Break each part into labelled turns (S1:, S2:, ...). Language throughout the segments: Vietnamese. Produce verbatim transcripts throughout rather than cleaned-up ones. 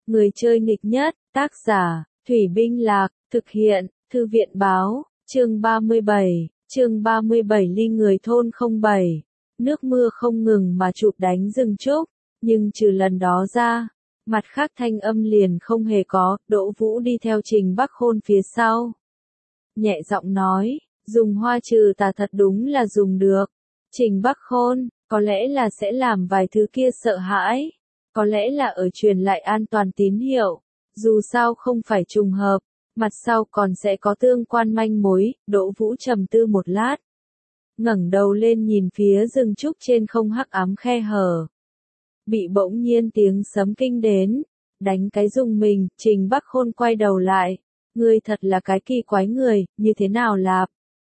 S1: Người chơi nghịch nhất, tác giả, Thủy Binh Lạc, thực hiện, Thư viện báo, chương ba mươi bảy, chương ba mươi bảy ly người thôn không bảy. Nước mưa không ngừng mà chụp đánh rừng trúc, nhưng trừ lần đó ra, mặt khác thanh âm liền không hề có. Đỗ Vũ đi theo Trình Bắc Khôn phía sau. Nhẹ giọng nói, dùng hoa trừ tà thật đúng là dùng được. Trình Bắc Khôn, có lẽ là sẽ làm vài thứ kia sợ hãi. Có lẽ là ở truyền lại an toàn tín hiệu. Dù sao không phải trùng hợp, mặt sau còn sẽ có tương quan manh mối. Đỗ Vũ trầm tư một lát, ngẩng đầu lên nhìn phía rừng trúc trên không hắc ám khe hở. Bị bỗng nhiên tiếng sấm kinh đến, đánh cái rùng mình. Trình Bắc Khôn quay đầu lại, ngươi thật là cái kỳ quái người, như thế nào lạp?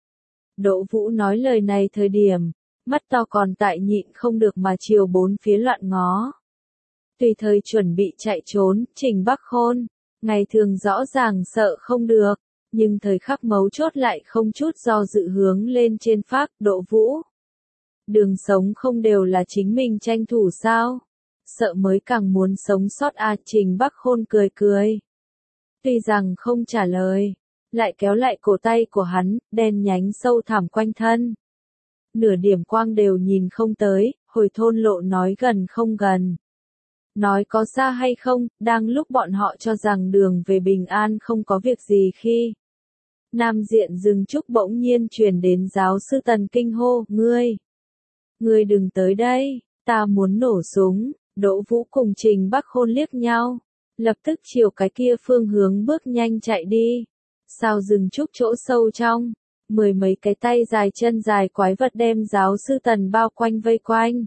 S1: Đỗ Vũ nói lời này thời điểm, mắt to còn tại nhịn không được mà chiều bốn phía loạn ngó. Tùy thời chuẩn bị chạy trốn. Trình Bắc Khôn, ngày thường rõ ràng sợ không được, nhưng thời khắc mấu chốt lại không chút do dự hướng lên trên phác. Đỗ Vũ, đường sống không đều là chính mình tranh thủ sao? Sợ mới càng muốn sống sót à? Trình Bắc Khôn cười cười. Tuy rằng không trả lời, lại kéo lại cổ tay của hắn, đen nhánh sâu thẳm quanh thân. Nửa điểm quang đều nhìn không tới. Hồi thôn lộ nói gần không gần, nói có xa hay không. Đang lúc bọn họ cho rằng đường về bình an không có việc gì khi nam diện rừng trúc bỗng nhiên truyền đến giáo sư Tần kinh hô, ngươi, ngươi đừng tới đây, ta muốn nổ súng. Đỗ Vũ cùng Trình Bắc Khôn liếc nhau, lập tức chiều cái kia phương hướng bước nhanh chạy đi. Sao rừng trúc chỗ sâu trong, mười mấy cái tay dài chân dài quái vật đem giáo sư Tần bao quanh vây quanh.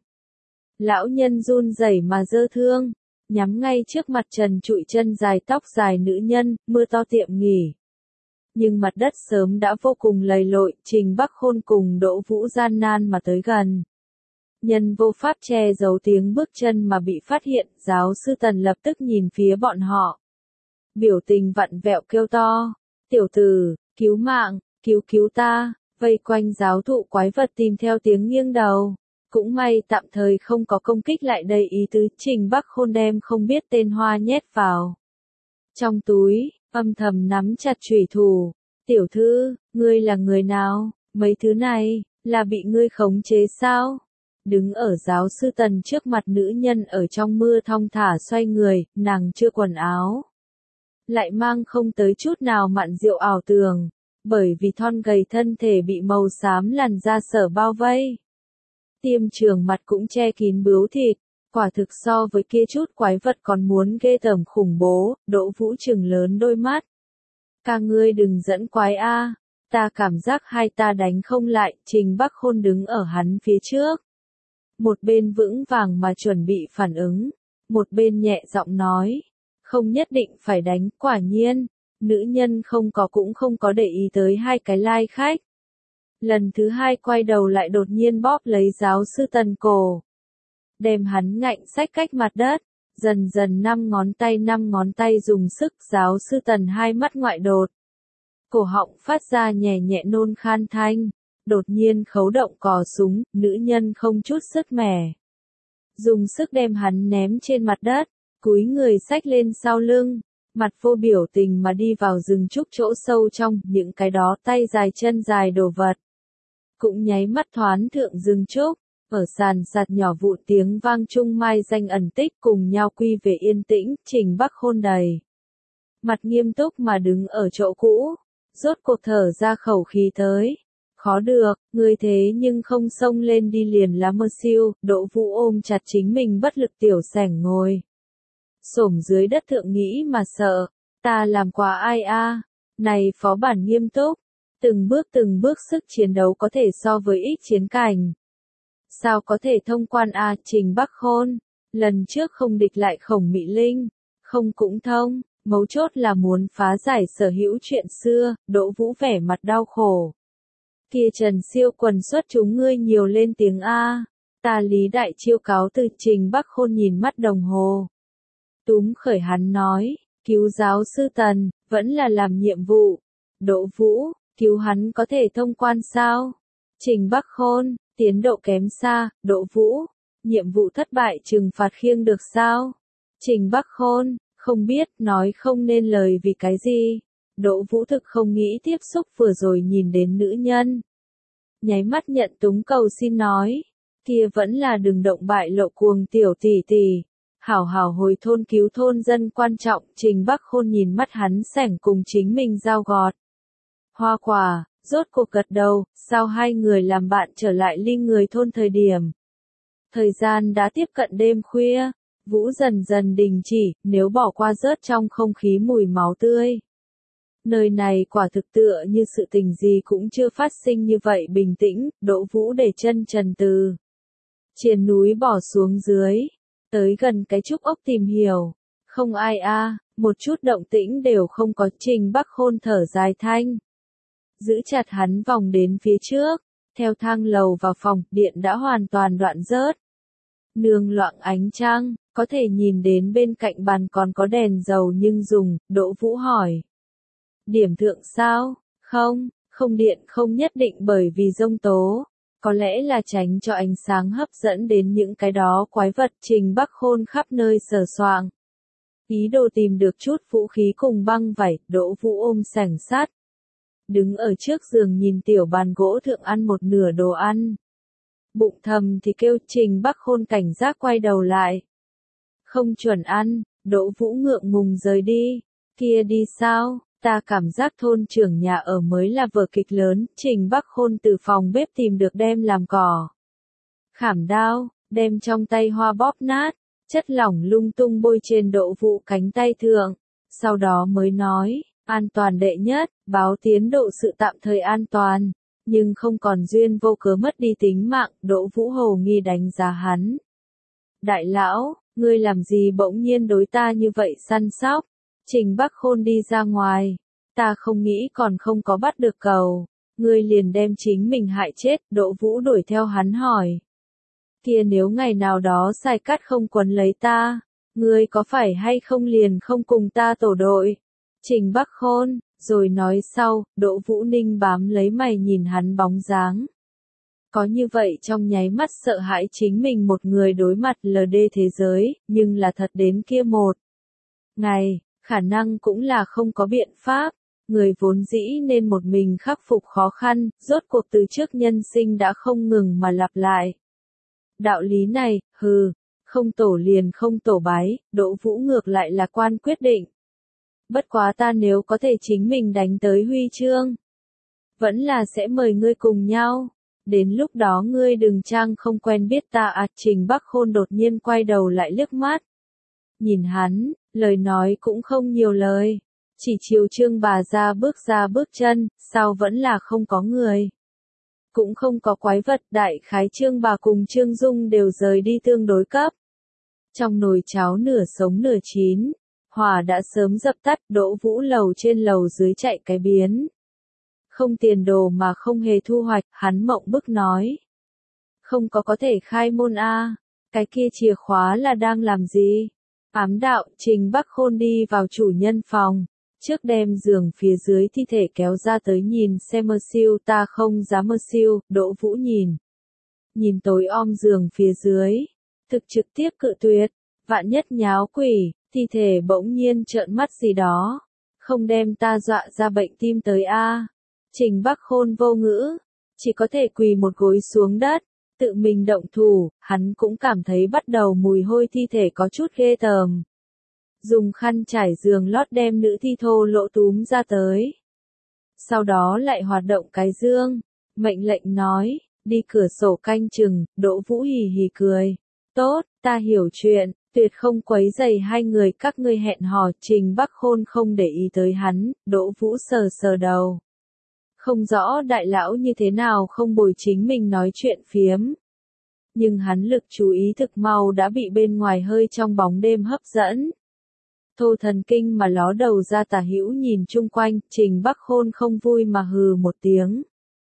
S1: Lão nhân run rẩy mà giơ thương, nhắm ngay trước mặt trần trụi chân dài tóc dài nữ nhân. Mưa to tiệm nghỉ, nhưng mặt đất sớm đã vô cùng lầy lội. Trình Bắc Khôn cùng Đỗ Vũ gian nan mà tới gần. Nhân vô pháp che giấu tiếng bước chân mà bị phát hiện. Giáo sư Tần lập tức nhìn phía bọn họ, biểu tình vặn vẹo kêu to, tiểu tử, cứu mạng, cứu cứu ta. Vây quanh giáo thụ quái vật tìm theo tiếng nghiêng đầu. Cũng may tạm thời không có công kích lại đây ý tứ. Trình Bắc Khôn đem không biết tên hoa nhét vào trong túi, âm thầm nắm chặt chủy thủ. Tiểu thư, ngươi là người nào? Mấy thứ này, là bị ngươi khống chế sao? Đứng ở giáo sư Tần trước mặt nữ nhân ở trong mưa thong thả xoay người, nàng chưa quần áo, lại mang không tới chút nào mặn rượu ảo tưởng, bởi vì thon gầy thân thể bị màu xám làn da sở bao vây. Tiêm trường mặt cũng che kín bướu thịt, quả thực so với kia chút quái vật còn muốn ghê tởm khủng bố. Đỗ Vũ trừng lớn đôi mắt. Ca ngươi đừng dẫn quái a, ta cảm giác hai ta đánh không lại. Trình Bắc Khôn đứng ở hắn phía trước, một bên vững vàng mà chuẩn bị phản ứng, một bên nhẹ giọng nói, không nhất định phải đánh. Quả nhiên, nữ nhân không có cũng không có để ý tới hai cái lai khách. Lần thứ hai quay đầu lại đột nhiên bóp lấy giáo sư Tần cổ, đem hắn ngạnh xách cách mặt đất. Dần dần năm ngón tay năm ngón tay dùng sức. Giáo sư Tần hai mắt ngoại đột, cổ họng phát ra nhẹ nhẹ nôn khan thanh. Đột nhiên khấu động cò súng, nữ nhân không chút sức mẻ, dùng sức đem hắn ném trên mặt đất, cúi người xách lên sau lưng, mặt vô biểu tình mà đi vào rừng trúc chỗ sâu trong. Những cái đó tay dài chân dài đồ vật cũng nháy mắt thoán thượng rừng trúc. Ở sàn sạt nhỏ vụn tiếng vang chung mai danh ẩn tích cùng nhau quy về yên tĩnh. Trình Bắc Khôn đầy mặt nghiêm túc mà đứng ở chỗ cũ, rốt cuộc thở ra khẩu khí tới. Khó được, ngươi thế nhưng không xông lên đi liền lá mơ siêu. Đỗ Vũ ôm chặt chính mình bất lực tiểu sẻng ngồi xổm dưới đất thượng nghĩ mà sợ. Ta làm quá ai a? Này phó bản nghiêm túc, từng bước từng bước sức chiến đấu có thể so với ít chiến cảnh. Sao có thể thông quan a? Trình Bắc Khôn, lần trước không địch lại Khổng Mị Linh, không cũng thông, mấu chốt là muốn phá giải sở hữu chuyện xưa. Đỗ Vũ vẻ mặt đau khổ. Kia Trần siêu quần xuất chúng ngươi nhiều lên tiếng a. Ta lý đại chiêu cáo từ. Trình Bắc Khôn nhìn mắt đồng hồ, túm khởi hắn nói, cứu giáo sư Tần, vẫn là làm nhiệm vụ. Đỗ Vũ, cứu hắn có thể thông quan sao? Trình Bắc Khôn, tiến độ kém xa. Đỗ Vũ, nhiệm vụ thất bại trừng phạt khiêng được sao? Trình Bắc Khôn, Không biết nói không nên lời vì cái gì. Đỗ Vũ thực không nghĩ tiếp xúc vừa rồi nhìn đến nữ nhân. Nháy mắt nhận túng cầu xin nói. Kia vẫn là đừng động bại lộ cuồng tiểu tỷ tỷ. Hảo hảo hồi thôn cứu thôn dân quan trọng. Trình Bắc Khôn nhìn mắt hắn sẻng cùng chính mình giao gọt. Hoa quả, rốt cuộc gật đầu, sao hai người làm bạn trở lại ly người thôn thời điểm. Thời gian đã tiếp cận đêm khuya. Vũ dần dần đình chỉ, nếu bỏ qua rớt trong không khí mùi máu tươi. Nơi này quả thực tựa như sự tình gì cũng chưa phát sinh như vậy bình tĩnh, Đỗ Vũ để chân trần từ trên núi bỏ xuống dưới, tới gần cái trúc ốc tìm hiểu. Không ai a, à, một chút động tĩnh đều không có. Trình Bắc Khôn thở dài thanh. Giữ chặt hắn vòng đến phía trước, theo thang lầu vào phòng, điện đã hoàn toàn đoạn rớt. Nương loạng ánh trăng, có thể nhìn đến bên cạnh bàn còn có đèn dầu nhưng dùng, Đỗ Vũ hỏi. Điểm thượng sao? Không, không điện không nhất định bởi vì giông tố. Có lẽ là tránh cho ánh sáng hấp dẫn đến những cái đó quái vật. Trình Bắc Khôn khắp nơi sờ soạng. Ý đồ tìm được chút vũ khí cùng băng vải, Đỗ Vũ ôm sẻng sắt. Đứng ở trước giường nhìn tiểu bàn gỗ thượng ăn một nửa đồ ăn. Bụng thầm thì kêu. Trình Bắc Khôn cảnh giác quay đầu lại. Không chuẩn ăn, Đỗ Vũ ngượng ngùng rời đi. Kia đi sao? Ta cảm giác thôn trưởng nhà ở mới là vở kịch lớn. Trình Bắc Khôn từ phòng bếp tìm được đem làm cỏ. Khảm đao, đem trong tay hoa bóp nát, chất lỏng lung tung bôi trên Đỗ Vũ cánh tay thượng. Sau đó mới nói, an toàn đệ nhất, báo tiến độ sự tạm thời an toàn. Nhưng không còn duyên vô cớ mất đi tính mạng. Đỗ Vũ hồ nghi đánh giá hắn. Đại lão, ngươi làm gì bỗng nhiên đối ta như vậy săn sóc? Trình Bắc Khôn đi ra ngoài. Ta không nghĩ còn không có bắt được cầu. Ngươi liền đem chính mình hại chết. Đỗ Vũ đuổi theo hắn hỏi. Kia nếu ngày nào đó sai cắt không quấn lấy ta, ngươi có phải hay không liền không cùng ta tổ đội? Trình Bắc Khôn, rồi nói sau. Đỗ Vũ ninh bám lấy mày nhìn hắn bóng dáng. Có như vậy trong nháy mắt sợ hãi chính mình một người đối mặt lờ đê thế giới, nhưng là thật đến kia một ngày, khả năng cũng là không có biện pháp. Người vốn dĩ nên một mình khắc phục khó khăn, rốt cuộc từ trước nhân sinh đã không ngừng mà lặp lại. Đạo lý này, hừ, không tổ liền không tổ bái. Đỗ Vũ ngược lại là quan quyết định. Bất quá ta nếu có thể chính mình đánh tới huy chương, vẫn là sẽ mời ngươi cùng nhau. Đến lúc đó ngươi đừng trang không quen biết ta à. Trình Bắc Khôn đột nhiên quay đầu lại liếc mắt. Nhìn hắn, lời nói cũng không nhiều lời. Chỉ chiều Trương bà ra bước ra bước chân, sao vẫn là không có người. Cũng không có quái vật. Đại khái Trương bà cùng Trương Dung đều rời đi tương đối cấp. Trong nồi cháo nửa sống nửa chín, hỏa đã sớm dập tắt. Đỗ Vũ lầu trên lầu dưới chạy cái biến. Không tiền đồ mà không hề thu hoạch. Hắn mộng bức nói. Không có có thể khai môn a. Cái kia chìa khóa là đang làm gì? Ám đạo. Trình Bắc Khôn đi vào chủ nhân phòng. Trước đem giường phía dưới thi thể kéo ra tới nhìn xem mơ siêu. Ta không dám mơ siêu. Đỗ Vũ nhìn. Nhìn tối om giường phía dưới. Thực trực tiếp cự tuyệt. Vạn nhất nháo quỷ. Thi thể bỗng nhiên trợn mắt gì đó. Không đem ta dọa ra bệnh tim tới a. Trình Bắc Khôn vô ngữ. Chỉ có thể quỳ một gối xuống đất. Tự mình động thủ. Hắn cũng cảm thấy bắt đầu mùi hôi thi thể có chút ghê tởm. Dùng khăn trải giường lót đem nữ thi thô lỗ túm ra tới. Sau đó lại hoạt động cái dương. Mệnh lệnh nói, đi cửa sổ canh chừng. Đỗ Vũ hì hì cười. Tốt, ta hiểu chuyện, tuyệt không quấy rầy hai người các ngươi hẹn hò. Trình Bắc Khôn không để ý tới hắn. Đỗ Vũ sờ sờ đầu. Không rõ đại lão như thế nào không bồi chính mình nói chuyện phiếm. Nhưng hắn lực chú ý thực mau đã bị bên ngoài hơi trong bóng đêm hấp dẫn. Thô thần kinh mà ló đầu ra tả hữu nhìn chung quanh. Trình Bắc Khôn không vui mà hừ một tiếng.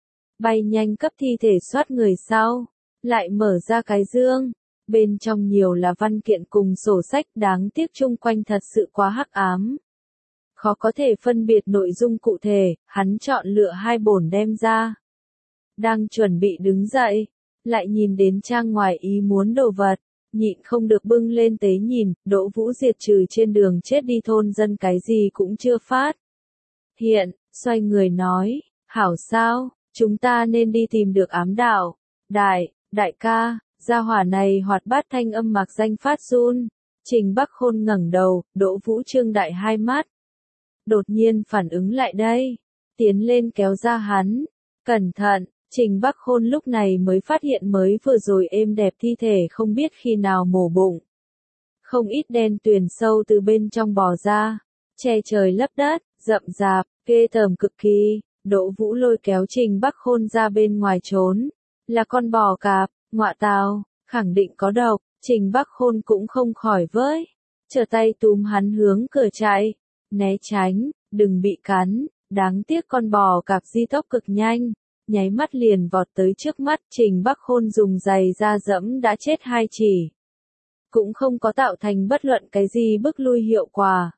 S1: Bay nhanh cấp thi thể soát người sau. Lại mở ra cái dương. Bên trong nhiều là văn kiện cùng sổ sách. Đáng tiếc chung quanh thật sự quá hắc ám. Khó có thể phân biệt nội dung cụ thể. Hắn chọn lựa hai bổn đem ra. Đang chuẩn bị đứng dậy. Lại nhìn đến trang ngoài ý muốn đồ vật. nhịn không được bưng lên tế nhìn, Đỗ Vũ diệt trừ trên đường chết đi thôn dân cái gì cũng chưa phát. Hiện, xoay người nói, hảo sao, chúng ta nên đi tìm được ám đạo. Đại, đại ca, gia hỏa này hoạt bát thanh âm mạc danh phát run. Trình Bắc Khôn ngẩng đầu, Đỗ Vũ trương đại hai mắt. Đột nhiên phản ứng lại đây, tiến lên kéo ra hắn. Cẩn thận, Trình Bắc Khôn lúc này mới phát hiện mới vừa rồi êm đẹp thi thể không biết khi nào mổ bụng. Không ít đen tuyền sâu từ bên trong bò ra, che trời lấp đất, rậm rạp, ghê tởm cực kỳ. Đỗ Vũ lôi kéo Trình Bắc Khôn ra bên ngoài trốn. Là con bò cạp, ngọa tào, khẳng định có độc. Trình Bắc Khôn cũng không khỏi với. Trở tay túm hắn hướng cửa chạy. Né tránh, đừng bị cắn. Đáng tiếc con bò cạp di tốc cực nhanh. Nháy mắt liền vọt tới trước mắt. Trình Bắc Khôn dùng giày da dẫm đã chết hai chỉ. Cũng không có tạo thành bất luận cái gì bức lui hiệu quả.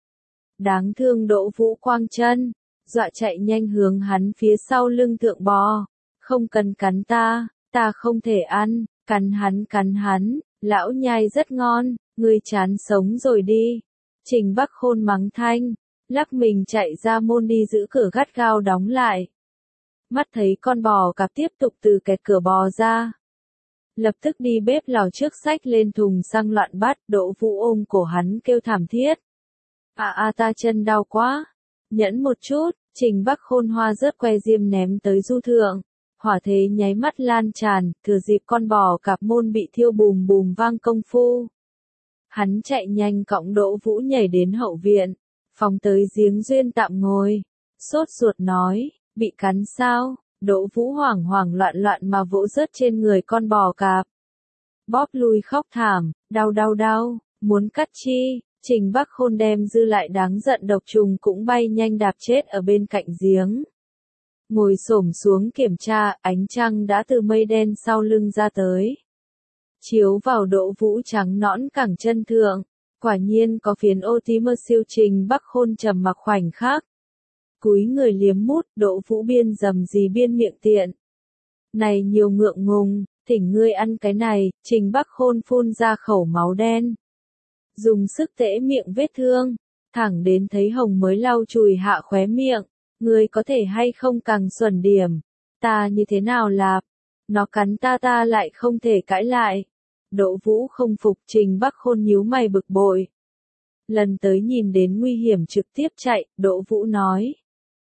S1: Đáng thương Đỗ Vũ quang chân. Dọa chạy nhanh hướng hắn phía sau lưng thượng bò. Không cần cắn ta, ta không thể ăn. Cắn hắn cắn hắn, lão nhai rất ngon, ngươi chán sống rồi đi. Trình Bắc Khôn mắng thanh, lắc mình chạy ra môn đi giữ cửa gắt gao đóng lại. Mắt thấy con bò cạp tiếp tục từ kẹt cửa bò ra. Lập tức đi bếp lò trước xách lên thùng xăng loạn bát, Đỗ Vũ ôm cổ hắn kêu thảm thiết. À à ta chân đau quá. Nhẫn một chút, Trình Bắc Khôn hoa rớt que diêm ném tới du thượng. Hỏa thế nháy mắt lan tràn, thừa dịp con bò cạp môn bị thiêu bùm bùm vang công phu. Hắn chạy nhanh cõng Đỗ Vũ nhảy đến hậu viện, phóng tới giếng duyên tạm ngồi. Sốt ruột nói, bị cắn sao? Đỗ Vũ hoảng hoảng loạn loạn mà vỗ rớt trên người con bò cạp. Bóp lui khóc thảm, đau đau đau, muốn cắt chi. Trình Bắc Khôn đem dư lại đáng giận độc trùng cũng bay nhanh đạp chết ở bên cạnh giếng. Ngồi xổm xuống kiểm tra, ánh trăng đã từ mây đen sau lưng ra tới. Chiếu vào Đỗ Vũ trắng nõn cẳng chân thượng, quả nhiên có phiến ô tí mơ siêu. Trình Bắc Khôn trầm mặc khoảnh khắc. Cúi người liếm mút, Đỗ Vũ biên dầm gì biên miệng tiện. Này nhiều ngượng ngùng, thỉnh ngươi ăn cái này. Trình Bắc Khôn phun ra khẩu máu đen. Dùng sức tễ miệng vết thương, thẳng đến thấy hồng mới lau chùi hạ khóe miệng. Ngươi có thể hay không càng xuẩn điểm, ta như thế nào lạp, nó cắn ta ta lại không thể cãi lại. Đỗ Vũ không phục. Trình Bắc Khôn nhíu mày bực bội. Lần tới nhìn đến nguy hiểm trực tiếp chạy, Đỗ Vũ nói.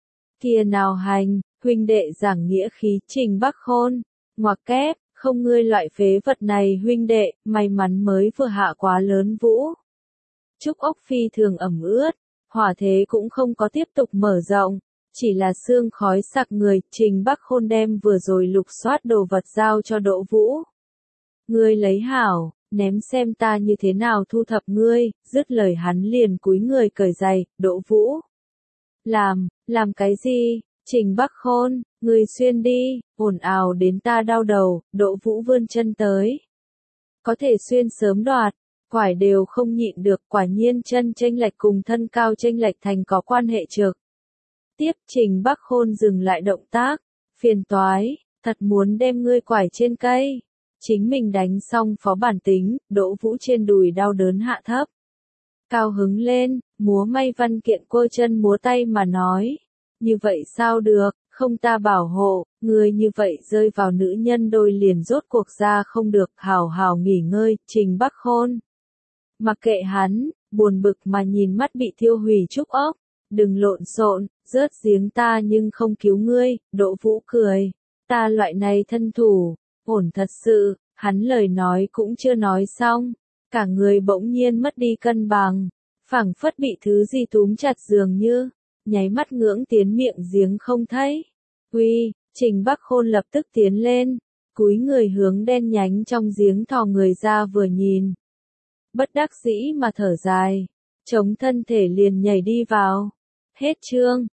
S1: Kia nào hành, huynh đệ giảng nghĩa khí. Trình Bắc Khôn, ngoặc kép, không ngươi loại phế vật này huynh đệ, may mắn mới vừa hạ quá lớn Vũ. Trúc ốc phi thường ẩm ướt, hỏa thế cũng không có tiếp tục mở rộng. Chỉ là sương khói sặc người. Trình Bắc Khôn đem vừa rồi lục soát đồ vật giao cho Đỗ Vũ. Ngươi lấy hảo, ném xem ta như thế nào thu thập ngươi. Dứt lời hắn liền cúi người cởi giày. Đỗ Vũ, làm, làm cái gì? Trình Bắc Khôn, ngươi xuyên đi, ồn ào đến ta đau đầu. Đỗ Vũ vươn chân tới. Có thể xuyên sớm đoạt, quải đều không nhịn được. Quả nhiên chân chênh lệch cùng thân cao chênh lệch thành có quan hệ trực tiếp. Trình Bắc Khôn dừng lại động tác. Phiền toái, thật muốn đem ngươi quải trên cây. Chính mình đánh xong phó bản tính. Đỗ Vũ trên đùi đau đớn hạ thấp. Cao hứng lên, múa may văn kiện quơ chân múa tay mà nói. Như vậy sao được, không ta bảo hộ, ngươi như vậy rơi vào nữ nhân đôi liền rốt cuộc ra không được. Hào hào nghỉ ngơi. Trình Bắc Khôn mặc kệ hắn, buồn bực mà nhìn mắt bị thiêu hủy trúc ốc. Đừng lộn xộn, rớt giếng ta nhưng không cứu ngươi. Đỗ Vũ cười. Ta loại này thân thủ, ổn thật sự. Hắn lời nói cũng chưa nói xong. Cả người bỗng nhiên mất đi cân bằng. Phảng phất bị thứ gì túm chặt dường như. Nháy mắt ngưỡng tiến miệng giếng không thấy. Uy, Trình Bắc Khôn lập tức tiến lên. Cúi người hướng đen nhánh trong giếng thò người ra vừa nhìn. Bất đắc dĩ mà thở dài. Chống thân thể liền nhảy đi vào. Hết chương.